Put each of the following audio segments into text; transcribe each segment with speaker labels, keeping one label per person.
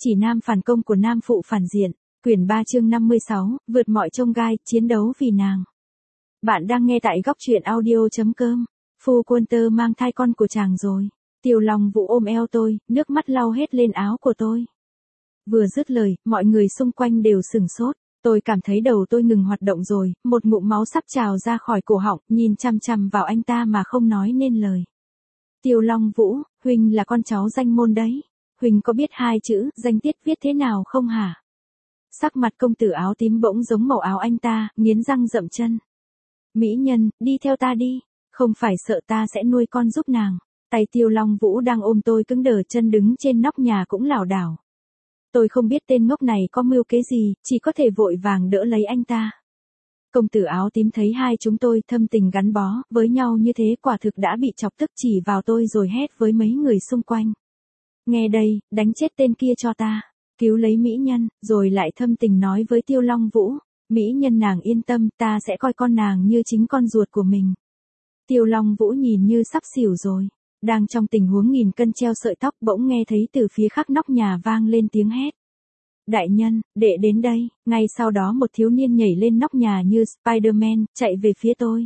Speaker 1: Chỉ nam phản công của nam phụ phản diện. Quyển 3 chương 56, vượt mọi chông gai, chiến đấu vì nàng. Bạn đang nghe tại góc truyện audio.com. Phu quân tơ mang thai con của chàng rồi. Tiêu Long Vũ ôm eo tôi, nước mắt lau hết lên áo của tôi. Vừa dứt lời, mọi người xung quanh đều sửng sốt. Tôi cảm thấy đầu tôi ngừng hoạt động rồi, một ngụm máu sắp trào ra khỏi cổ họng, nhìn chằm chằm vào anh ta mà không nói nên lời. Tiêu Long Vũ, huynh là con cháu danh môn đấy. Huynh có biết hai chữ, danh tiết viết thế nào không hả? Sắc mặt công tử áo tím bỗng giống màu áo anh ta, nghiến răng dậm chân. Mỹ nhân, đi theo ta đi, không phải sợ ta sẽ nuôi con giúp nàng. Tay Tiêu Long Vũ đang ôm tôi cứng đờ, chân đứng trên nóc nhà cũng lảo đảo. Tôi không biết tên ngốc này có mưu kế gì, chỉ có thể vội vàng đỡ lấy anh ta. Công tử áo tím thấy hai chúng tôi thâm tình gắn bó với nhau như thế, quả thực đã bị chọc tức, chỉ vào tôi rồi hét với mấy người xung quanh. Nghe đây, đánh chết tên kia cho ta, cứu lấy mỹ nhân, rồi lại thâm tình nói với Tiêu Long Vũ. Mỹ nhân nàng yên tâm, ta sẽ coi con nàng như chính con ruột của mình. Tiêu Long Vũ nhìn như sắp xỉu rồi. Đang trong tình huống nghìn cân treo sợi tóc, bỗng nghe thấy từ phía khác nóc nhà vang lên tiếng hét. Đại nhân, đệ đến đây. Ngay sau đó một thiếu niên nhảy lên nóc nhà như Spider-Man, chạy về phía tôi.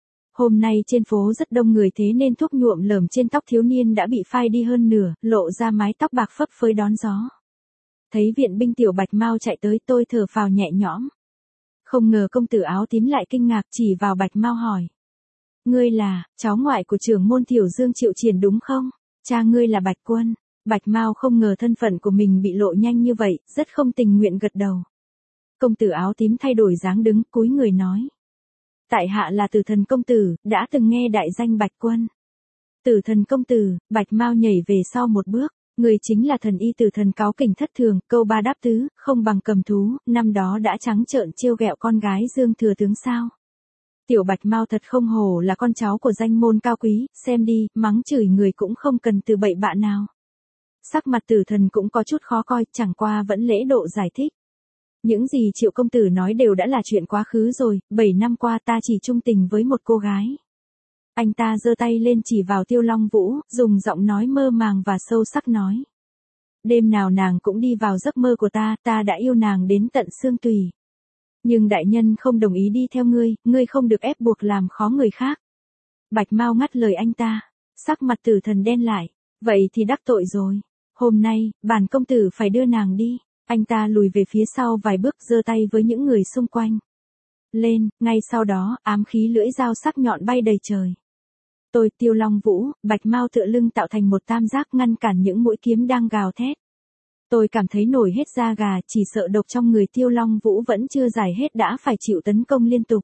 Speaker 1: Hôm nay trên phố rất đông người, thế nên thuốc nhuộm lởm trên tóc thiếu niên đã bị phai đi hơn nửa, lộ ra mái tóc bạc phấp phới đón gió. Thấy viện binh Tiểu Bạch Mao chạy tới, tôi thở phào nhẹ nhõm. Không ngờ công tử áo tím lại kinh ngạc, chỉ vào Bạch Mao hỏi. Ngươi là cháu ngoại của trưởng môn Tiểu Dương Triệu Triển đúng không? Cha ngươi là Bạch Quân. Bạch Mao không ngờ thân phận của mình bị lộ nhanh như vậy, rất không tình nguyện gật đầu. Công tử áo tím thay đổi dáng đứng, cúi người nói. Tại hạ là Tử Thần công tử, đã từng nghe đại danh Bạch Quân. Tử Thần công tử, Bạch Mao nhảy về sau một bước. Người chính là thần y Tử Thần cáu kỉnh thất thường, câu ba đáp tứ, không bằng cầm thú, năm đó đã trắng trợn trêu ghẹo con gái Dương thừa tướng sao. Tiểu Bạch Mao thật không hổ là con cháu của danh môn cao quý, xem đi, mắng chửi người cũng không cần từ bậy bạ nào. Sắc mặt Tử Thần cũng có chút khó coi, chẳng qua vẫn lễ độ giải thích. Những gì Triệu công tử nói đều đã là chuyện quá khứ rồi, 7 năm qua ta chỉ trung tình với một cô gái. Anh ta giơ tay lên chỉ vào Tiêu Long Vũ, dùng giọng nói mơ màng và sâu sắc nói. Đêm nào nàng cũng đi vào giấc mơ của ta, ta đã yêu nàng đến tận xương tùy. Nhưng đại nhân không đồng ý đi theo ngươi không được ép buộc làm khó người khác. Bạch Mao ngắt lời anh ta, sắc mặt Tử Thần đen lại, vậy thì đắc tội rồi. Hôm nay, bản công tử phải đưa nàng đi. Anh ta lùi về phía sau vài bước, giơ tay với những người xung quanh. Lên, ngay sau đó, ám khí lưỡi dao sắc nhọn bay đầy trời. Tôi, Tiêu Long Vũ, Bạch Mao tựa lưng tạo thành một tam giác ngăn cản những mũi kiếm đang gào thét. Tôi cảm thấy nổi hết da gà, chỉ sợ độc trong người Tiêu Long Vũ vẫn chưa giải hết đã phải chịu tấn công liên tục.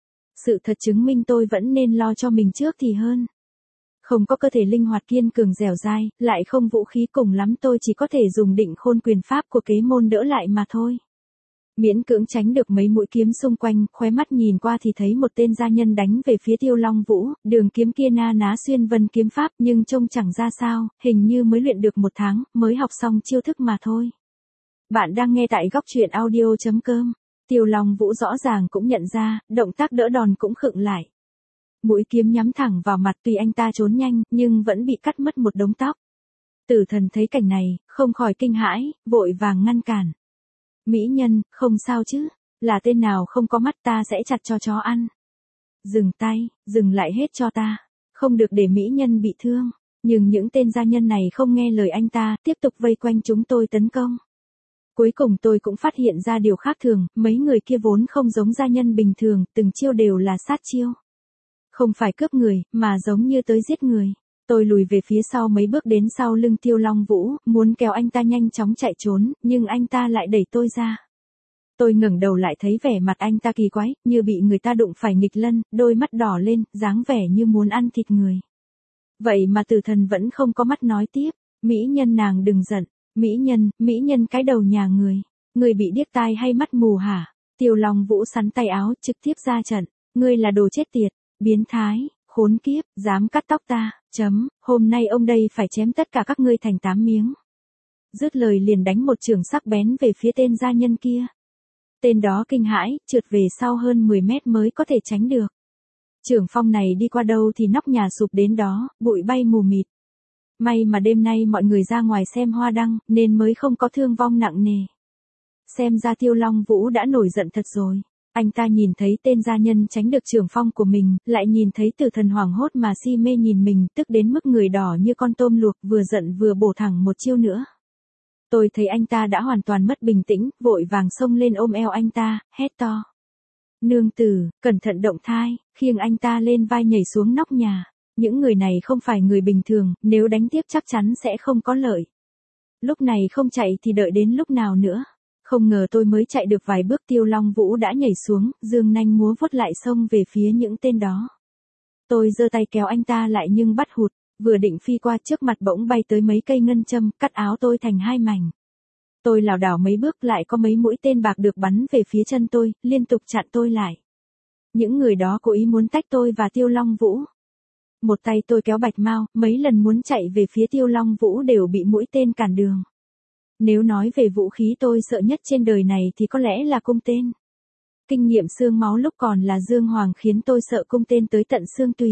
Speaker 1: Sự thật chứng minh tôi vẫn nên lo cho mình trước thì hơn. Không có cơ thể linh hoạt kiên cường dẻo dai, lại không vũ khí, cùng lắm tôi chỉ có thể dùng định khôn quyền pháp của kế môn đỡ lại mà thôi. Miễn cưỡng tránh được mấy mũi kiếm xung quanh, khóe mắt nhìn qua thì thấy một tên gia nhân đánh về phía Tiêu Long Vũ, đường kiếm kia na ná xuyên vân kiếm pháp nhưng trông chẳng ra sao, hình như mới luyện được 1 tháng, mới học xong chiêu thức mà thôi. Bạn đang nghe tại góc truyện audio.com. Tiêu Long Vũ rõ ràng cũng nhận ra, động tác đỡ đòn cũng khựng lại. Mũi kiếm nhắm thẳng vào mặt, tuy anh ta trốn nhanh, nhưng vẫn bị cắt mất một đống tóc. Tử Thần thấy cảnh này, không khỏi kinh hãi, vội vàng ngăn cản. Mỹ nhân, không sao chứ, là tên nào không có mắt ta sẽ chặt cho chó ăn. Dừng tay, dừng lại hết cho ta, không được để mỹ nhân bị thương. Nhưng những tên gia nhân này không nghe lời anh ta, tiếp tục vây quanh chúng tôi tấn công. Cuối cùng tôi cũng phát hiện ra điều khác thường, mấy người kia vốn không giống gia nhân bình thường, từng chiêu đều là sát chiêu. Không phải cướp người, mà giống như tới giết người. Tôi lùi về phía sau mấy bước đến sau lưng Tiêu Long Vũ, muốn kéo anh ta nhanh chóng chạy trốn, nhưng anh ta lại đẩy tôi ra. Tôi ngẩng đầu lại thấy vẻ mặt anh ta kỳ quái, như bị người ta đụng phải nghịch lân, đôi mắt đỏ lên, dáng vẻ như muốn ăn thịt người. Vậy mà Tử Thần vẫn không có mắt nói tiếp, mỹ nhân nàng đừng giận, mỹ nhân cái đầu nhà người bị điếc tai hay mắt mù hả? Tiêu Long Vũ sắn tay áo, trực tiếp ra trận, ngươi là đồ chết tiệt, biến thái. Khốn kiếp, dám cắt tóc ta, hôm nay ông đây phải chém tất cả các ngươi thành 8 miếng. Dứt lời liền đánh một chưởng sắc bén về phía tên gia nhân kia. Tên đó kinh hãi, trượt về sau hơn 10 mét mới có thể tránh được. Chưởng phong này đi qua đâu thì nóc nhà sụp đến đó, bụi bay mù mịt. May mà đêm nay mọi người ra ngoài xem hoa đăng, nên mới không có thương vong nặng nề. Xem ra Tiêu Long Vũ đã nổi giận thật rồi. Anh ta nhìn thấy tên gia nhân tránh được trưởng phong của mình, lại nhìn thấy Tử Thần hoảng hốt mà si mê nhìn mình, tức đến mức người đỏ như con tôm luộc, vừa giận vừa bổ thẳng một chiêu nữa. Tôi thấy anh ta đã hoàn toàn mất bình tĩnh, vội vàng xông lên ôm eo anh ta, hét to. Nương tử, cẩn thận động thai, khiêng anh ta lên vai nhảy xuống nóc nhà. Những người này không phải người bình thường, nếu đánh tiếp chắc chắn sẽ không có lợi. Lúc này không chạy thì đợi đến lúc nào nữa. Không ngờ tôi mới chạy được vài bước Tiêu Long Vũ đã nhảy xuống, dương nanh múa vuốt lại xông về phía những tên đó. Tôi giơ tay kéo anh ta lại nhưng bắt hụt, vừa định phi qua trước mặt bỗng bay tới mấy cây ngân châm, cắt áo tôi thành hai mảnh. Tôi lảo đảo mấy bước lại có mấy mũi tên bạc được bắn về phía chân tôi, liên tục chặn tôi lại. Những người đó cố ý muốn tách tôi và Tiêu Long Vũ. Một tay tôi kéo Bạch Mao, mấy lần muốn chạy về phía Tiêu Long Vũ đều bị mũi tên cản đường. Nếu nói về vũ khí tôi sợ nhất trên đời này thì có lẽ là cung tên. Kinh nghiệm xương máu lúc còn là Dương Hoàng khiến tôi sợ cung tên tới tận xương tùy.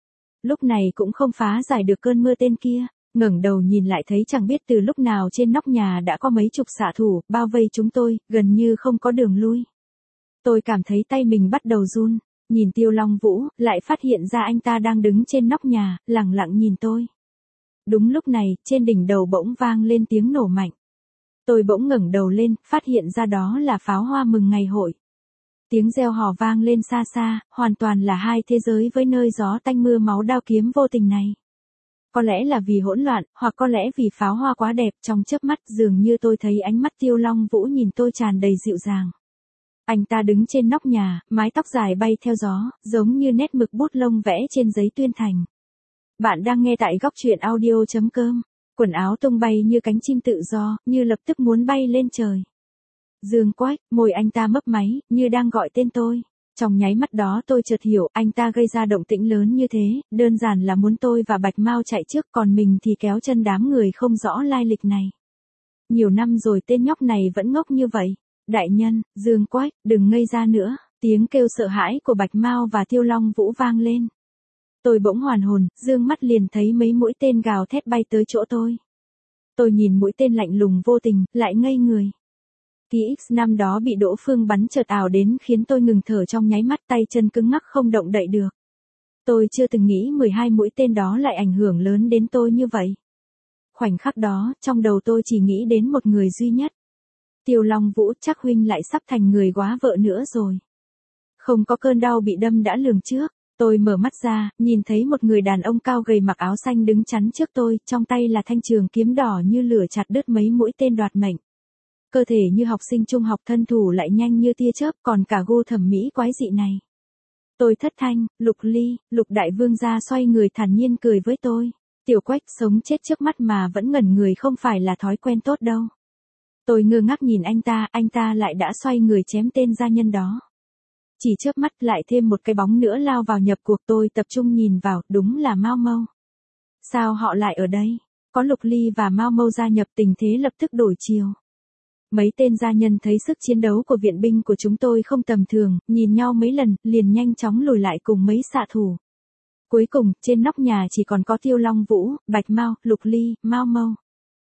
Speaker 1: Lúc này cũng không phá giải được cơn mưa tên kia, ngẩng đầu nhìn lại thấy chẳng biết từ lúc nào trên nóc nhà đã có mấy chục xạ thủ, bao vây chúng tôi, gần như không có đường lui. Tôi cảm thấy tay mình bắt đầu run, nhìn Tiêu Long Vũ, lại phát hiện ra anh ta đang đứng trên nóc nhà, lẳng lặng nhìn tôi. Đúng lúc này, trên đỉnh đầu bỗng vang lên tiếng nổ mạnh. Tôi bỗng ngẩng đầu lên, phát hiện ra đó là pháo hoa mừng ngày hội. Tiếng reo hò vang lên xa xa, hoàn toàn là hai thế giới với nơi gió tanh mưa máu đao kiếm vô tình này. Có lẽ là vì hỗn loạn, hoặc có lẽ vì pháo hoa quá đẹp, trong chớp mắt dường như tôi thấy ánh mắt Tiêu Long Vũ nhìn tôi tràn đầy dịu dàng. Anh ta đứng trên nóc nhà, mái tóc dài bay theo gió, giống như nét mực bút lông vẽ trên giấy tuyên thành. Bạn đang nghe tại góc truyện audio.com. Quần áo tung bay như cánh chim tự do, như lập tức muốn bay lên trời. Dương Quách, môi anh ta mấp máy, như đang gọi tên tôi. Trong nháy mắt đó tôi chợt hiểu, anh ta gây ra động tĩnh lớn như thế, đơn giản là muốn tôi và Bạch Mao chạy trước, còn mình thì kéo chân đám người không rõ lai lịch này. Nhiều năm rồi tên nhóc này vẫn ngốc như vậy. Đại nhân, Dương Quách, đừng ngây ra nữa. Tiếng kêu sợ hãi của Bạch Mao và Tiêu Long Vũ vang lên. Tôi bỗng hoàn hồn, dương mắt liền thấy mấy mũi tên gào thét bay tới chỗ tôi. Tôi nhìn mũi tên lạnh lùng vô tình, lại ngây người. Ký ức năm đó bị Đỗ Phương bắn chợt ảo đến khiến tôi ngừng thở trong nháy mắt, tay chân cứng ngắc không động đậy được. Tôi chưa từng nghĩ 12 mũi tên đó lại ảnh hưởng lớn đến tôi như vậy. Khoảnh khắc đó, trong đầu tôi chỉ nghĩ đến một người duy nhất. Tiêu Long Vũ, chắc huynh lại sắp thành người góa vợ nữa rồi. Không có cơn đau bị đâm đã lường trước. Tôi mở mắt ra, nhìn thấy một người đàn ông cao gầy mặc áo xanh đứng chắn trước tôi, trong tay là thanh trường kiếm đỏ như lửa chặt đứt mấy mũi tên đoạt mệnh. Cơ thể như học sinh trung học, thân thủ lại nhanh như tia chớp, còn cả gu thẩm mỹ quái dị này. Tôi thất thanh, Lục Ly, Lục đại vương gia xoay người thản nhiên cười với tôi. Tiểu Quách, sống chết trước mắt mà vẫn ngẩn người không phải là thói quen tốt đâu. Tôi ngơ ngác nhìn anh ta lại đã xoay người chém tên gia nhân đó. Chỉ chớp mắt lại thêm một cái bóng nữa lao vào nhập cuộc, tôi tập trung nhìn vào, đúng là Mao Mâu. Sao họ lại ở đây? Có Lục Ly và Mao Mâu gia nhập, tình thế lập tức đổi chiều. Mấy tên gia nhân thấy sức chiến đấu của viện binh của chúng tôi không tầm thường, nhìn nhau mấy lần, liền nhanh chóng lùi lại cùng mấy xạ thủ. Cuối cùng, trên nóc nhà chỉ còn có Tiêu Long Vũ, Bạch Mao, Lục Ly, Mao Mâu.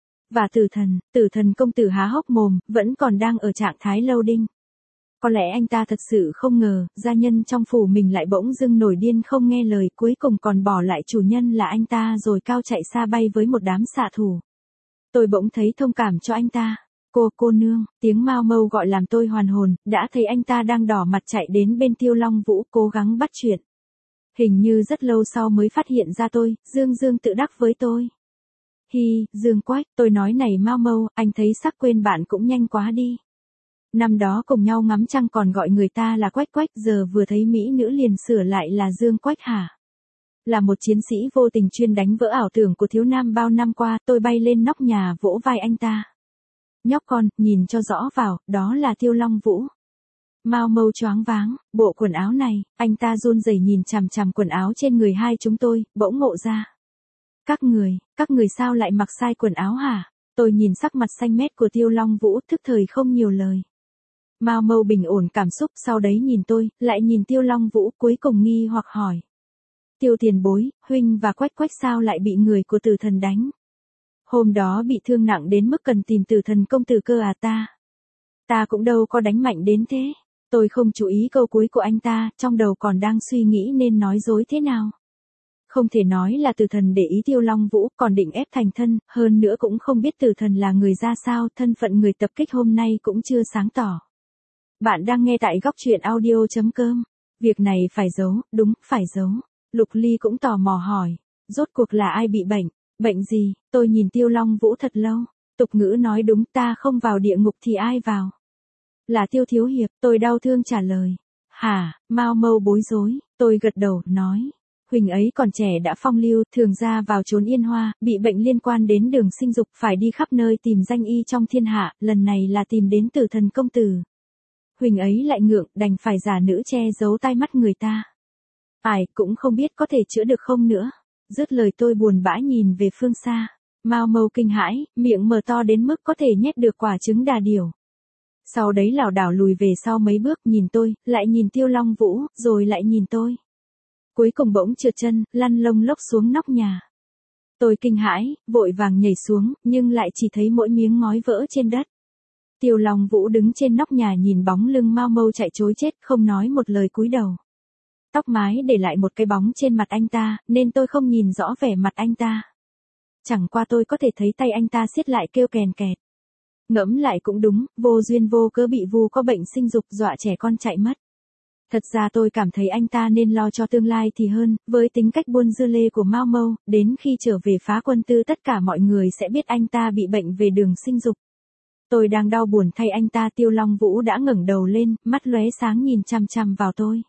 Speaker 1: Và Tử thần công tử há hốc mồm, vẫn còn đang ở trạng thái loading. Có lẽ anh ta thật sự không ngờ, gia nhân trong phủ mình lại bỗng dưng nổi điên không nghe lời, cuối cùng còn bỏ lại chủ nhân là anh ta rồi cao chạy xa bay với một đám xạ thủ. Tôi bỗng thấy thông cảm cho anh ta. Cô nương, tiếng Mao Mâu gọi làm tôi hoàn hồn, đã thấy anh ta đang đỏ mặt chạy đến bên Tiêu Long Vũ cố gắng bắt chuyện. Hình như rất lâu sau mới phát hiện ra tôi, Dương tự đắc với tôi. Hi, Dương Quách, tôi nói này Mao Mâu, anh thấy sắc quên bạn cũng nhanh quá đi. Năm đó cùng nhau ngắm trăng còn gọi người ta là Quách Quách, giờ vừa thấy mỹ nữ liền sửa lại là Dương Quách hả? Là một chiến sĩ vô tình chuyên đánh vỡ ảo tưởng của thiếu nam bao năm qua, tôi bay lên nóc nhà vỗ vai anh ta. Nhóc con, nhìn cho rõ vào, đó là Tiêu Long Vũ. Mao Mâu choáng váng, bộ quần áo này, anh ta run rẩy nhìn chằm chằm quần áo trên người hai chúng tôi, bỗng ngộ ra. Các người sao lại mặc sai quần áo hả? Tôi nhìn sắc mặt xanh mét của Tiêu Long Vũ, thức thời không nhiều lời. Mao Mâu bình ổn cảm xúc, sau đấy nhìn tôi, lại nhìn Tiêu Long Vũ, cuối cùng nghi hoặc hỏi. Tiêu tiền bối, huynh và Quách Quách sao lại bị người của Tử Thần đánh? Hôm đó bị thương nặng đến mức cần tìm Tử Thần công tử cơ à ta? Ta cũng đâu có đánh mạnh đến thế. Tôi không chú ý câu cuối của anh ta, trong đầu còn đang suy nghĩ nên nói dối thế nào. Không thể nói là Tử Thần để ý Tiêu Long Vũ, còn định ép thành thân, hơn nữa cũng không biết Tử Thần là người ra sao, thân phận người tập kích hôm nay cũng chưa sáng tỏ. Bạn đang nghe tại góc truyện audio.com. Việc này phải giấu, đúng, phải giấu. Lục Ly cũng tò mò hỏi. Rốt cuộc là ai bị bệnh? Bệnh gì? Tôi nhìn Tiêu Long Vũ thật lâu. Tục ngữ nói đúng, ta không vào địa ngục thì ai vào? Là Tiêu thiếu hiệp, tôi đau thương trả lời. Hả? Mao Mâu bối rối. Tôi gật đầu, nói. Huỳnh ấy còn trẻ đã phong lưu, thường ra vào trốn Yên Hoa, bị bệnh liên quan đến đường sinh dục, phải đi khắp nơi tìm danh y trong thiên hạ, lần này là tìm đến Tử Thần công tử. Huỳnh ấy lại ngượng, đành phải giả nữ che giấu tai mắt người ta. Ai cũng không biết có thể chữa được không nữa. Dứt lời tôi buồn bã nhìn về phương xa. Mao Mâu kinh hãi, miệng mở to đến mức có thể nhét được quả trứng đà điểu. Sau đấy lảo đảo lùi về sau mấy bước, nhìn tôi, lại nhìn Tiêu Long Vũ, rồi lại nhìn tôi. Cuối cùng bỗng trượt chân, lăn lông lốc xuống nóc nhà. Tôi kinh hãi, vội vàng nhảy xuống, nhưng lại chỉ thấy mỗi miếng ngói vỡ trên đất. Tiêu Long Vũ đứng trên nóc nhà nhìn bóng lưng Mao Mâu chạy trối chết, không nói một lời cúi đầu. Tóc mái để lại một cái bóng trên mặt anh ta, nên tôi không nhìn rõ vẻ mặt anh ta. Chẳng qua tôi có thể thấy tay anh ta siết lại kêu kèn kẹt. Ngẫm lại cũng đúng, vô duyên vô cớ bị vu có bệnh sinh dục dọa trẻ con chạy mất. Thật ra tôi cảm thấy anh ta nên lo cho tương lai thì hơn, với tính cách buôn dưa lê của Mao Mâu, đến khi trở về Phá Quân Tư tất cả mọi người sẽ biết anh ta bị bệnh về đường sinh dục. Tôi đang đau buồn thay anh ta. Tiêu Long Vũ đã ngẩng đầu lên, mắt lóe sáng nhìn chằm chằm vào tôi.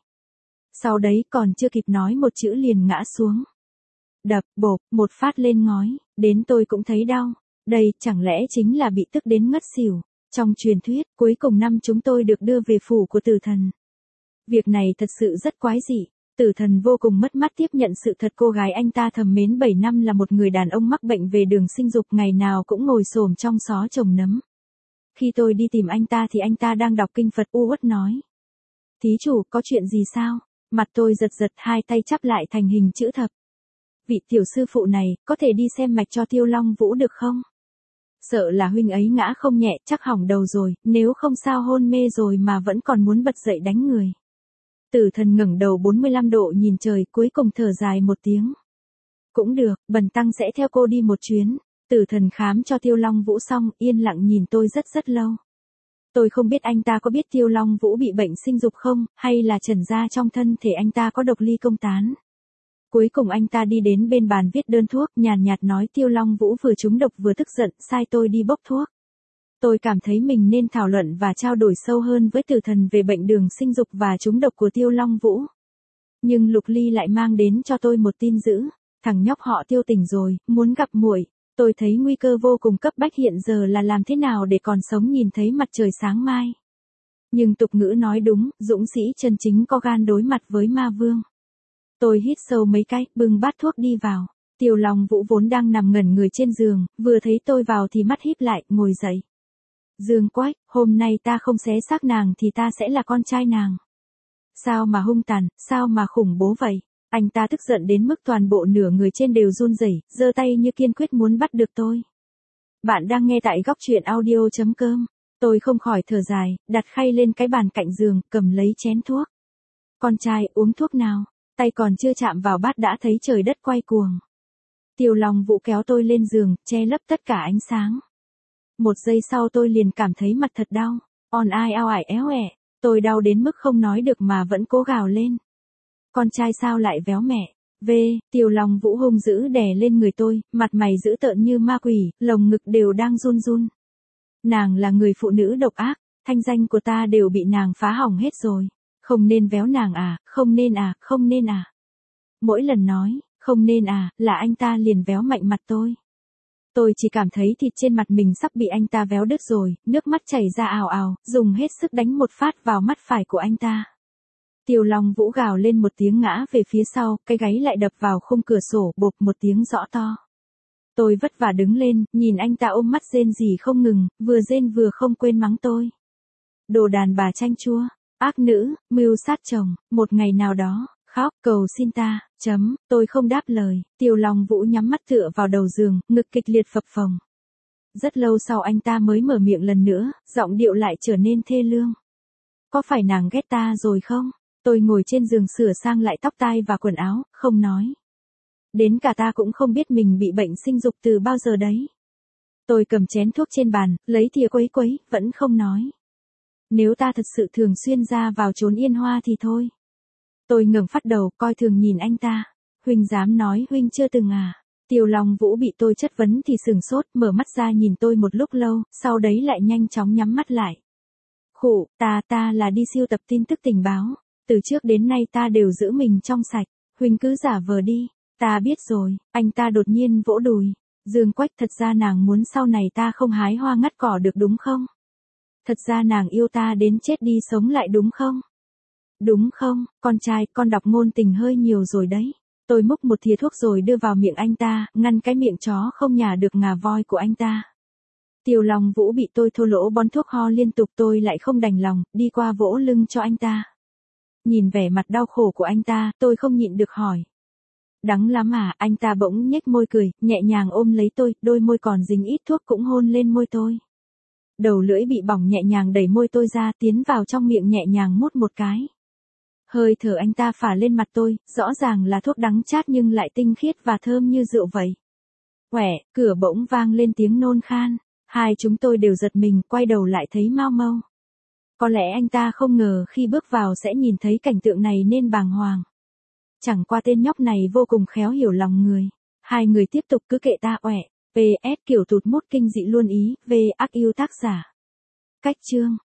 Speaker 1: Sau đấy còn chưa kịp nói một chữ liền ngã xuống. Đập, bộp, một phát lên ngói, đến tôi cũng thấy đau. Đây, chẳng lẽ chính là bị tức đến ngất xỉu. Trong truyền thuyết, cuối cùng năm chúng tôi được đưa về phủ của Tử Thần. Việc này thật sự rất quái dị. Tử Thần vô cùng mất mát tiếp nhận sự thật cô gái anh ta thầm mến 7 năm là một người đàn ông mắc bệnh về đường sinh dục, ngày nào cũng ngồi xổm trong xó trồng nấm. Khi tôi đi tìm anh ta thì anh ta đang đọc kinh Phật, u uất nói. Thí chủ, có chuyện gì sao? Mặt tôi giật giật, hai tay chắp lại thành hình chữ thập. Vị tiểu sư phụ này, có thể đi xem mạch cho Tiêu Long Vũ được không? Sợ là huynh ấy ngã không nhẹ, chắc hỏng đầu rồi, nếu không sao hôn mê rồi mà vẫn còn muốn bật dậy đánh người. Tử Thần ngẩng đầu 45 độ nhìn trời, cuối cùng thở dài một tiếng. Cũng được, bần tăng sẽ theo cô đi một chuyến. Tử Thần khám cho Tiêu Long Vũ xong, yên lặng nhìn tôi rất lâu. Tôi không biết anh ta có biết Tiêu Long Vũ bị bệnh sinh dục không, hay là trần ra trong thân thể anh ta có độc ly công tán. Cuối cùng anh ta đi đến bên bàn viết đơn thuốc, nhàn nhạt nói Tiêu Long Vũ vừa trúng độc vừa tức giận, sai tôi đi bốc thuốc. Tôi cảm thấy mình nên thảo luận và trao đổi sâu hơn với Tử Thần về bệnh đường sinh dục và trúng độc của Tiêu Long Vũ. Nhưng Lục Ly lại mang đến cho tôi một tin dữ, thằng nhóc họ Tiêu tỉnh rồi, muốn gặp muội. Tôi thấy nguy cơ vô cùng cấp bách hiện giờ là làm thế nào để còn sống nhìn thấy mặt trời sáng mai. Nhưng tục ngữ nói đúng, dũng sĩ chân chính có gan đối mặt với ma vương. Tôi hít sâu mấy cái, bưng bát thuốc đi vào. Tiêu Long Vũ vốn đang nằm ngẩn người trên giường, vừa thấy tôi vào thì mắt híp lại, ngồi dậy. Dương Quách, hôm nay ta không xé xác nàng thì ta sẽ là con trai nàng. Sao mà hung tàn, sao mà khủng bố vậy? Anh ta tức giận đến mức toàn bộ nửa người trên đều run rẩy, giơ tay như kiên quyết muốn bắt được tôi. Bạn đang nghe tại góc truyện audio.com. Tôi không khỏi thở dài, đặt khay lên cái bàn cạnh giường, cầm lấy chén thuốc. Con trai, uống thuốc nào? Tay còn chưa chạm vào bát đã thấy trời đất quay cuồng. Tiêu Long Vũ kéo tôi lên giường, che lấp tất cả ánh sáng. Một giây sau tôi liền cảm thấy mặt thật đau. On ai ao ải éo ẹ. Tôi đau đến mức không nói được mà vẫn cố gào lên. Con trai sao lại véo mẹ? Tiêu Long Vũ hung dữ đè lên người tôi, mặt mày dữ tợn như ma quỷ, lồng ngực đều đang run run. Nàng là người phụ nữ độc ác, thanh danh của ta đều bị nàng phá hỏng hết rồi. Không nên véo nàng à, không nên à, không nên à. Mỗi lần nói, không nên à, là anh ta liền véo mạnh mặt tôi. Tôi chỉ cảm thấy thịt trên mặt mình sắp bị anh ta véo đứt rồi, nước mắt chảy ra ào ào, dùng hết sức đánh một phát vào mắt phải của anh ta. Tiêu Long Vũ gào lên một tiếng ngã về phía sau, cái gáy lại đập vào khung cửa sổ, bộp một tiếng rõ to. Tôi vất vả đứng lên, nhìn anh ta ôm mắt rên rỉ không ngừng, vừa rên vừa không quên mắng tôi. Đồ đàn bà chanh chua, ác nữ, mưu sát chồng, một ngày nào đó, khóc, cầu xin ta, Tôi không đáp lời, Tiêu Long Vũ nhắm mắt tựa vào đầu giường, ngực kịch liệt phập phồng. Rất lâu sau anh ta mới mở miệng lần nữa, giọng điệu lại trở nên thê lương. Có phải nàng ghét ta rồi không? Tôi ngồi trên giường sửa sang lại tóc tai và quần áo, không nói. Đến cả ta cũng không biết mình bị bệnh sinh dục từ bao giờ đấy. Tôi cầm chén thuốc trên bàn, lấy thìa quấy quấy, vẫn không nói. Nếu ta thật sự thường xuyên ra vào trốn Yên Hoa thì thôi. Tôi ngẩng phát đầu, coi thường nhìn anh ta. Huynh dám nói huynh chưa từng à? Tiêu Long Vũ bị tôi chất vấn thì sừng sốt, mở mắt ra nhìn tôi một lúc lâu, sau đấy lại nhanh chóng nhắm mắt lại. Khụ, ta là đi sưu tập tin tức tình báo. Từ trước đến nay ta đều giữ mình trong sạch. Huynh cứ giả vờ đi. Ta biết rồi, anh ta đột nhiên vỗ đùi. Dương Quách, thật ra nàng muốn sau này ta không hái hoa ngắt cỏ được đúng không? Thật ra nàng yêu ta đến chết đi sống lại đúng không? Đúng không, con trai, con đọc ngôn tình hơi nhiều rồi đấy. Tôi múc một thìa thuốc rồi đưa vào miệng anh ta, ngăn cái miệng chó không nhả được ngà voi của anh ta. Tiêu Long Vũ bị tôi thô lỗ bón thuốc ho liên tục, tôi lại không đành lòng, đi qua vỗ lưng cho anh ta. Nhìn vẻ mặt đau khổ của anh ta, tôi không nhịn được hỏi. Đắng lắm à? Anh ta bỗng nhếch môi cười, nhẹ nhàng ôm lấy tôi, đôi môi còn dính ít thuốc cũng hôn lên môi tôi. Đầu lưỡi bị bỏng nhẹ nhàng đẩy môi tôi ra, tiến vào trong miệng nhẹ nhàng mút một cái. Hơi thở anh ta phả lên mặt tôi, rõ ràng là thuốc đắng chát nhưng lại tinh khiết và thơm như rượu vậy. Quẻ, cửa bỗng vang lên tiếng nôn khan. Hai chúng tôi đều giật mình, quay đầu lại thấy Mao Mâu. Có lẽ anh ta không ngờ khi bước vào sẽ nhìn thấy cảnh tượng này nên bàng hoàng. Chẳng qua tên nhóc này vô cùng khéo hiểu lòng người. Hai người tiếp tục cứ kệ ta oẻ. PS kiểu tụt mút kinh dị luôn ý, V ác yêu tác giả. Cách chương.